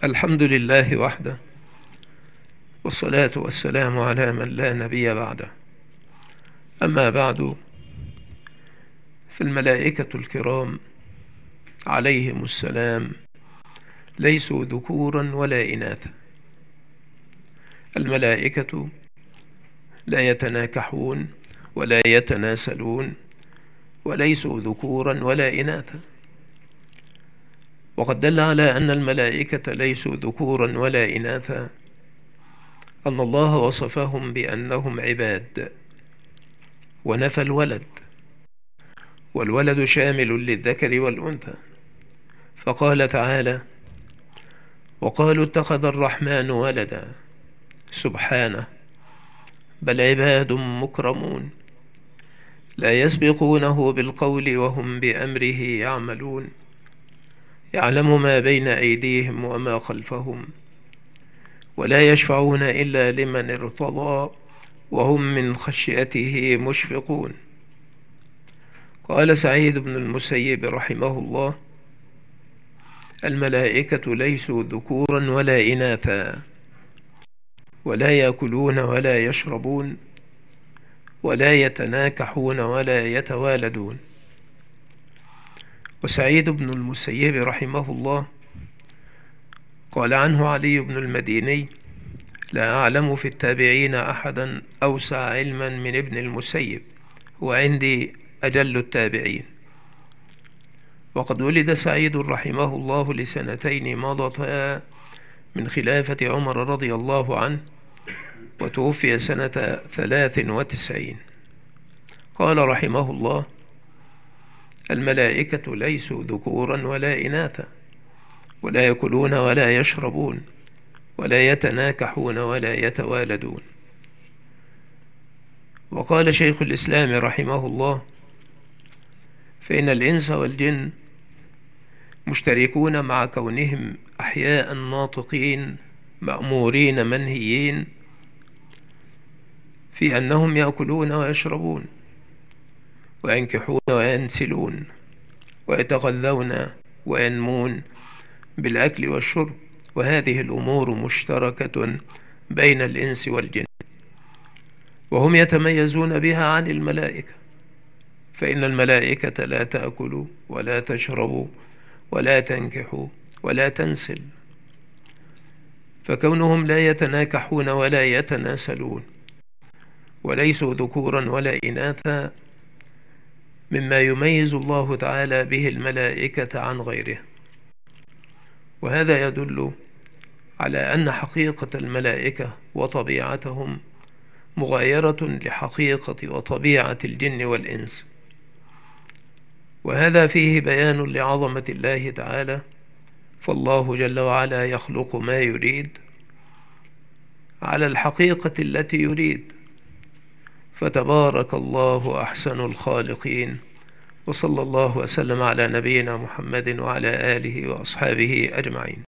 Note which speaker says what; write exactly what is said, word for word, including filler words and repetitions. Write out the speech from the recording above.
Speaker 1: الحمد لله وحده، والصلاة والسلام على من لا نبي بعده. أما بعد، فالملائكة الكرام عليهم السلام ليسوا ذكورا ولا إناثا. الملائكة لا يتناكحون ولا يتناسلون، وليسوا ذكورا ولا إناثا. وقد دل على أن الملائكة ليسوا ذكورا ولا إناثا أن الله وصفهم بأنهم عباد، ونفى الولد، والولد شامل للذكر والأنثى، فقال تعالى: وقالوا اتخذ الرحمن ولدا، سبحانه، بل عباد مكرمون لا يسبقونه بالقول وهم بأمره يعملون، يعلم ما بين أيديهم وما خلفهم، ولا يشفعون إلا لمن ارتضى، وهم من خشيته مشفقون. قال سعيد بن المسيب رحمه الله: الملائكة ليسوا ذكورا ولا إناثا، ولا يأكلون ولا يشربون، ولا يتناكحون ولا يتوالدون. وسعيد بن المسيب رحمه الله قال عنه علي بن المديني: لا أعلم في التابعين أحدا أوسع علما من ابن المسيب، وعندي أجل التابعين. وقد ولد سعيد رحمه الله لسنتين مضتا من خلافة عمر رضي الله عنه، وتوفي سنة ثلاث وتسعين. قال رحمه الله: الملائكة ليسوا ذكورا ولا إناثا، ولا يأكلون ولا يشربون، ولا يتناكحون ولا يتوالدون. وقال شيخ الإسلام رحمه الله: فإن الإنس والجن مشتركون مع كونهم أحياء ناطقين مأمورين منهيين في أنهم يأكلون ويشربون، وينكحون وينسلون، ويتغذون وينمون بالأكل والشرب، وهذه الأمور مشتركة بين الإنس والجن، وهم يتميزون بها عن الملائكة، فإن الملائكة لا تأكل ولا تشرب ولا تنكح ولا تنسل، فكونهم لا يتناكحون ولا يتناسلون وليسوا ذكورا ولا إناثا مما يميز الله تعالى به الملائكة عن غيره. وهذا يدل على أن حقيقة الملائكة وطبيعتهم مغايرة لحقيقة وطبيعة الجن والإنس، وهذا فيه بيان لعظمة الله تعالى، فالله جل وعلا يخلق ما يريد على الحقيقة التي يريد، فتبارك الله أحسن الخالقين. وصلى الله وسلم على نبينا محمد وعلى آله وأصحابه أجمعين.